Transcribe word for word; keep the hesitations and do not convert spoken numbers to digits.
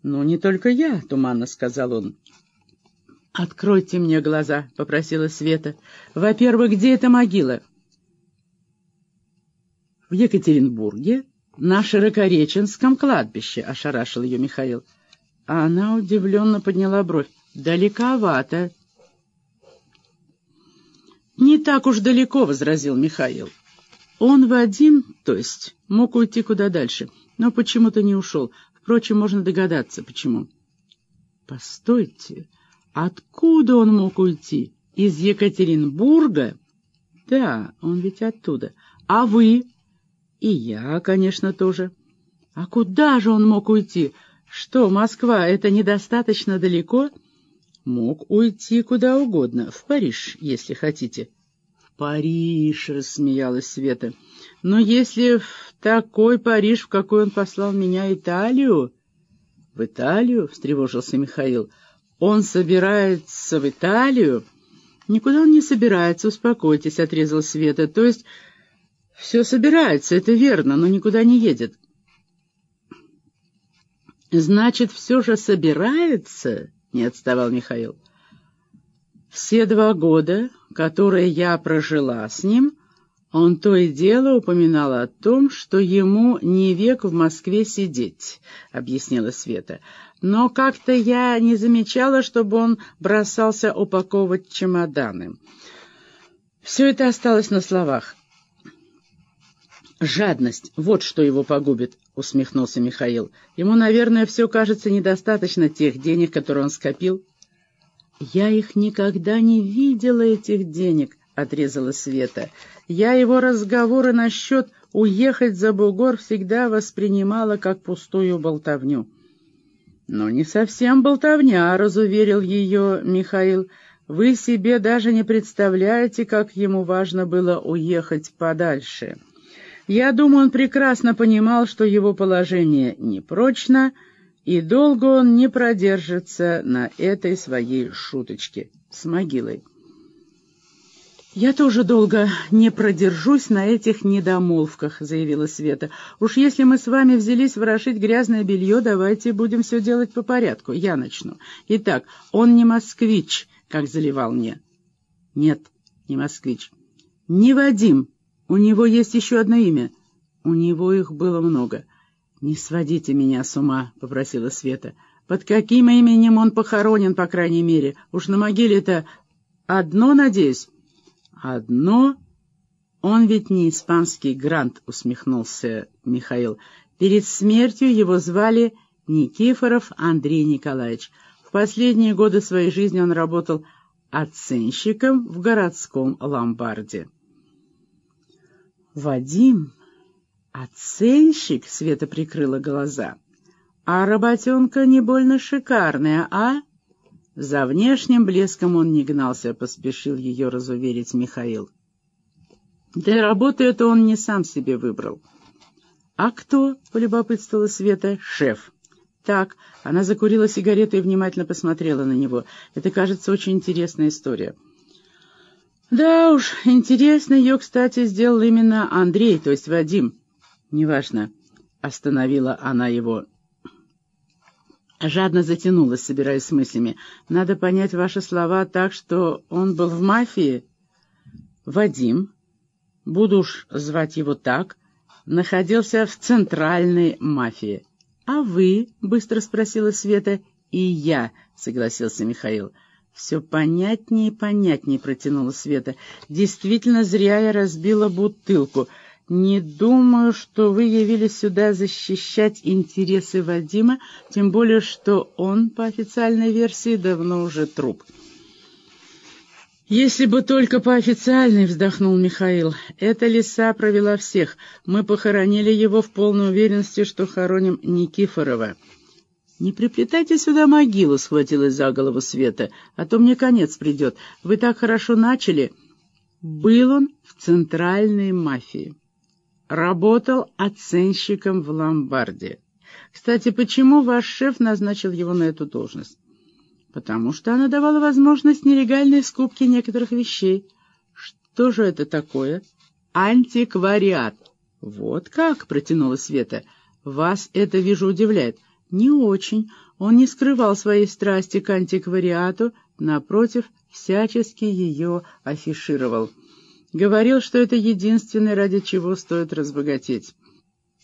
«Ну, не только я», — туманно сказал он. «Откройте мне глаза», — попросила Света. «Во-первых, где эта могила?» «В Екатеринбурге, на Широкореченском кладбище», — ошарашил ее Михаил. А она удивленно подняла бровь. «Далековато». «Не так уж далеко», — возразил Михаил. «Он, Вадим, то есть, мог уйти куда дальше, но почему-то не ушел. Впрочем, можно догадаться, почему». «Постойте, откуда он мог уйти? Из Екатеринбурга?» «Да, он ведь оттуда. А вы?» «И я, конечно, тоже». «А куда же он мог уйти? Что, Москва, это недостаточно далеко?» «Мог уйти куда угодно, в Париж, если хотите». «В Париж», — рассмеялась Света. «Но если в такой Париж, в какой он послал меня, Италию...» «В Италию?» — встревожился Михаил. «Он собирается в Италию?» «Никуда он не собирается, успокойтесь», — отрезал Света. «То есть все собирается, это верно, но никуда не едет». «Значит, все же собирается?» — не отставал Михаил. «Все два года, которые я прожила с ним, он то и дело упоминал о том, что ему не век в Москве сидеть», — объяснила Света. «Но как-то я не замечала, чтобы он бросался упаковывать чемоданы. Все это осталось на словах». «Жадность — вот что его погубит», — усмехнулся Михаил. «Ему, наверное, все кажется недостаточно тех денег, которые он скопил». «Я их никогда не видела, этих денег», — отрезала Света. «Я его разговоры насчет уехать за бугор всегда воспринимала как пустую болтовню». «Но не совсем болтовня», — разуверил ее Михаил. «Вы себе даже не представляете, как ему важно было уехать подальше. Я думаю, он прекрасно понимал, что его положение непрочно, и долго он не продержится на этой своей шуточке с могилой». «Я тоже долго не продержусь на этих недомолвках», — заявила Света. «Уж если мы с вами взялись ворошить грязное белье, давайте будем все делать по порядку. Я начну. Итак, он не москвич, как заливал мне». «Нет, не москвич. Не Вадим. У него есть еще одно имя. У него их было много». «Не сводите меня с ума», — попросила Света. «Под каким именем он похоронен, по крайней мере? Уж на могиле-то одно, надеюсь?» «Одно? Он ведь не испанский грант», — усмехнулся Михаил. «Перед смертью его звали Никифоров Андрей Николаевич. В последние годы своей жизни он работал оценщиком в городском ломбарде». «Вадим? Оценщик?» — Света прикрыла глаза. «А работенка не больно шикарная, а?» «За внешним блеском он не гнался», — поспешил ее разуверить Михаил. «Да и работу эту он не сам себе выбрал». «А кто?» — полюбопытствовала Света. «Шеф». «Так». Она закурила сигарету и внимательно посмотрела на него. «Это, кажется, очень интересная история». «Да уж, интересно ее, кстати, сделал именно Андрей, то есть Вадим». «Неважно», — остановила она его. Жадно затянулась, собираясь с мыслями. «Надо понять ваши слова так, что он был в мафии?» «Вадим, буду уж звать его так, находился в центральной мафии». «А вы?» — быстро спросила Света. «И я», — согласился Михаил. «Все понятнее и понятнее», — протянула Света. «Действительно, зря я разбила бутылку. Не думаю, что вы явились сюда защищать интересы Вадима, тем более, что он, по официальной версии, давно уже труп». «Если бы только по официальной», — вздохнул Михаил. «Эта лиса провела всех. Мы похоронили его в полной уверенности, что хороним Никифорова». «Не приплетайте сюда могилу», — схватилась за голову Света, — «а то мне конец придет. Вы так хорошо начали». Был он в центральной мафии. Работал оценщиком в ломбарде. Кстати, почему ваш шеф назначил его на эту должность? Потому что она давала возможность нелегальной скупки некоторых вещей. Что же это такое? Антиквариат. Вот как, протянула Света. Вас это, вижу, удивляет. Не очень. Он не скрывал своей страсти к антиквариату, напротив, всячески ее афишировал. Говорил, что это единственное, ради чего стоит разбогатеть.